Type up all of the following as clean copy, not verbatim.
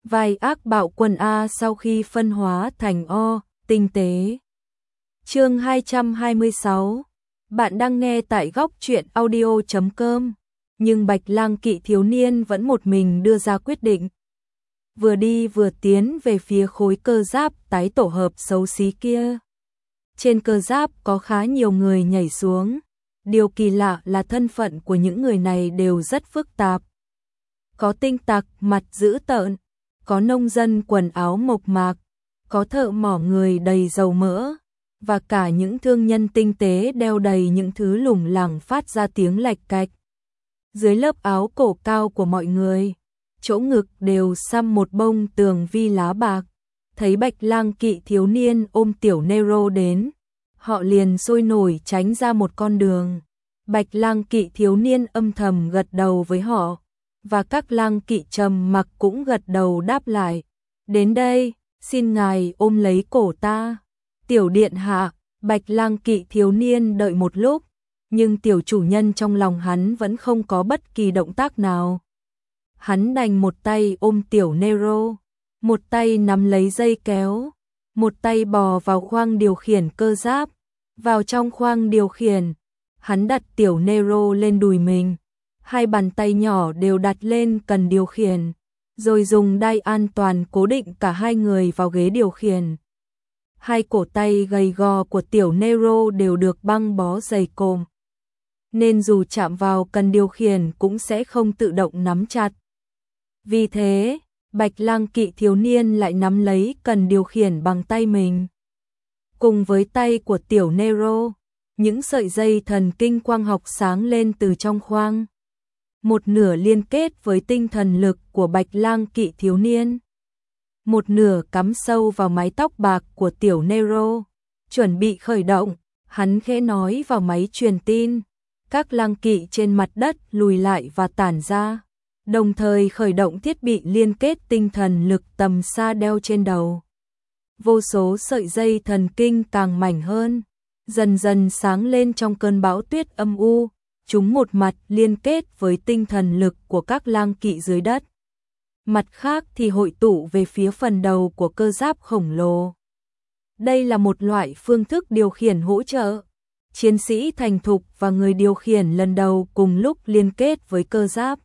Vai ác bạo quân A sau khi phân hóa thành O, tinh tế. Chương 226. Bạn đang nghe tại góc truyện audio.com. Nhưng Bạch Lang Kỵ thiếu niên vẫn một mình đưa ra quyết định. Vừa đi vừa tiến về phía khối cơ giáp tái tổ hợp xấu xí kia. Trên cơ giáp có khá nhiều người nhảy xuống. Điều kỳ lạ là thân phận của những người này đều rất phức tạp. Có tinh tặc mặt dữ tợn, có nông dân quần áo mộc mạc, có thợ mỏ người đầy dầu mỡ, và cả những thương nhân tinh tế đeo đầy những thứ lủng lẳng phát ra tiếng lạch cạch. Dưới lớp áo cổ cao của mọi người, chỗ ngực đều xăm một bông tường vi lá bạc. Thấy Bạch Lang Kỵ thiếu niên ôm tiểu Nero đến, họ liền sôi nổi tránh ra một con đường. Bạch Lang Kỵ thiếu niên âm thầm gật đầu với họ, và các lang kỵ trầm mặc cũng gật đầu đáp lại. Đến đây, xin ngài ôm lấy cổ ta. Tiểu điện hạ. Bạch Lang Kỵ thiếu niên đợi một lúc, nhưng tiểu chủ nhân trong lòng hắn vẫn không có bất kỳ động tác nào. Hắn đành một tay ôm tiểu Nero, một tay nắm lấy dây kéo, một tay bò vào khoang điều khiển cơ giáp. Vào trong khoang điều khiển, hắn đặt tiểu Nero lên đùi mình, hai bàn tay nhỏ đều đặt lên cần điều khiển, rồi dùng đai an toàn cố định cả hai người vào ghế điều khiển. Hai cổ tay gầy gò của tiểu Nero đều được băng bó dày cộm, nên dù chạm vào cần điều khiển cũng sẽ không tự động nắm chặt. Vì thế, Bạch Lang Kỵ thiếu niên lại nắm lấy cần điều khiển bằng tay mình. Cùng với tay của tiểu Nero, những sợi dây thần kinh quang học sáng lên từ trong khoang. Một nửa liên kết với tinh thần lực của Bạch Lang Kỵ thiếu niên. Một nửa cắm sâu vào mái tóc bạc của tiểu Nero. Chuẩn bị khởi động, hắn khẽ nói vào máy truyền tin. Các lang kỵ trên mặt đất lùi lại và tản ra, đồng thời khởi động thiết bị liên kết tinh thần lực tầm xa đeo trên đầu. Vô số sợi dây thần kinh càng mảnh hơn, dần dần sáng lên trong cơn bão tuyết âm u. Chúng một mặt liên kết với tinh thần lực của các lang kỵ dưới đất, mặt khác thì hội tụ về phía phần đầu của cơ giáp khổng lồ. Đây là một loại phương thức điều khiển hỗ trợ. Chiến sĩ thành thục và người điều khiển lần đầu cùng lúc liên kết với cơ giáp,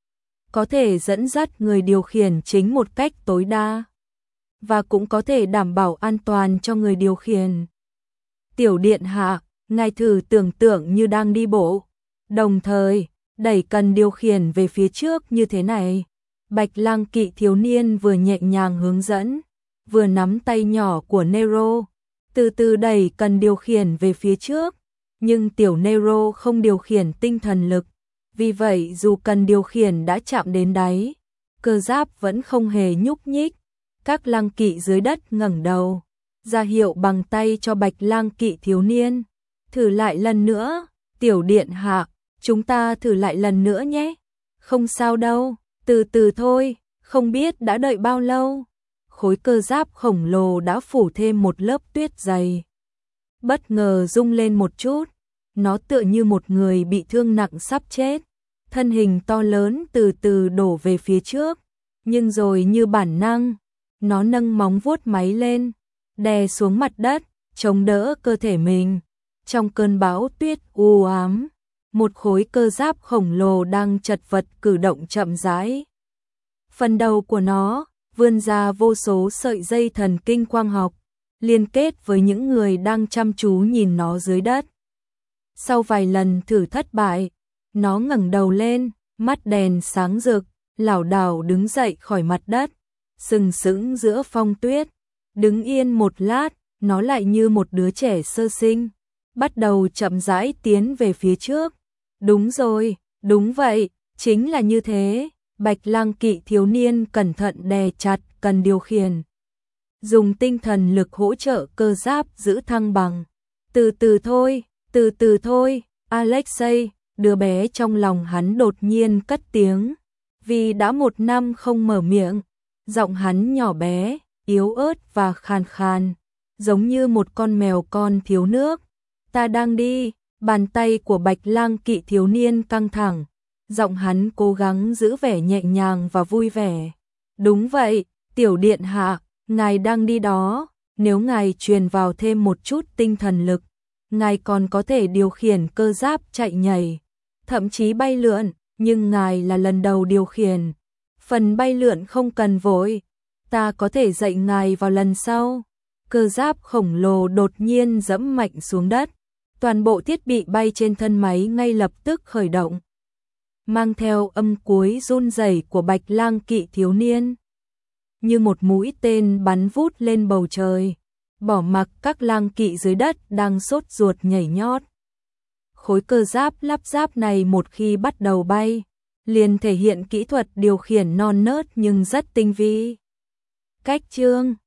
có thể dẫn dắt người điều khiển chính một cách tối đa, và cũng có thể đảm bảo an toàn cho người điều khiển. Tiểu điện hạ, ngài thử tưởng tượng như đang đi bộ, đồng thời đẩy cần điều khiển về phía trước như thế này. Bạch Lang Kỵ thiếu niên vừa nhẹ nhàng hướng dẫn, vừa nắm tay nhỏ của Nero, từ từ đẩy cần điều khiển về phía trước. Nhưng tiểu Nero không điều khiển tinh thần lực, vì vậy dù cần điều khiển đã chạm đến đáy, cơ giáp vẫn không hề nhúc nhích. Các lang kỵ dưới đất ngẩng đầu, ra hiệu bằng tay cho Bạch Lang Kỵ thiếu niên. Thử lại lần nữa, tiểu điện hạ, chúng ta thử lại lần nữa nhé. Không sao đâu, từ từ thôi, không biết đã đợi bao lâu. Khối cơ giáp khổng lồ đã phủ thêm một lớp tuyết dày. Bất ngờ rung lên một chút, nó tựa như một người bị thương nặng sắp chết. Thân hình to lớn từ từ đổ về phía trước, nhưng rồi như bản năng, nó nâng móng vuốt máy lên, đè xuống mặt đất, chống đỡ cơ thể mình. Trong cơn bão tuyết u ám, một khối cơ giáp khổng lồ đang chật vật cử động chậm rãi. Phần đầu của nó vươn ra vô số sợi dây thần kinh quang học, liên kết với những người đang chăm chú nhìn nó dưới đất. Sau vài lần thử thất bại, nó ngẩng đầu lên, mắt đèn sáng rực, lảo đảo đứng dậy khỏi mặt đất, sừng sững giữa phong tuyết. Đứng yên một lát, nó lại như một đứa trẻ sơ sinh, bắt đầu chậm rãi tiến về phía trước. Đúng rồi, đúng vậy, chính là như thế. Bạch Lang Kỵ thiếu niên cẩn thận đè chặt cần điều khiển, dùng tinh thần lực hỗ trợ cơ giáp giữ thăng bằng. Từ từ thôi, Alexei, đứa bé trong lòng hắn đột nhiên cất tiếng, vì đã một năm không mở miệng. Giọng hắn nhỏ bé, yếu ớt và khàn khàn, giống như một con mèo con thiếu nước. Ta đang đi. Bàn tay của Bạch Lang Kỵ thiếu niên căng thẳng, giọng hắn cố gắng giữ vẻ nhẹ nhàng và vui vẻ. Đúng vậy, Tiểu điện hạ, ngài đang đi đó, nếu ngài truyền vào thêm một chút tinh thần lực, ngài còn có thể điều khiển cơ giáp chạy nhảy, thậm chí bay lượn, nhưng ngài là lần đầu điều khiển. Phần bay lượn không cần vội, ta có thể dạy ngài vào lần sau. Cơ giáp khổng lồ đột nhiên giẫm mạnh xuống đất, toàn bộ thiết bị bay trên thân máy ngay lập tức khởi động, mang theo âm cuối run rẩy của Bạch Lang Kỵ thiếu niên. Như một mũi tên bắn vút lên bầu trời, bỏ mặc các lang kỵ dưới đất đang sốt ruột nhảy nhót. Khối cơ giáp lắp ráp này một khi bắt đầu bay, liền thể hiện kỹ thuật điều khiển non nớt nhưng rất tinh vi. Cách chương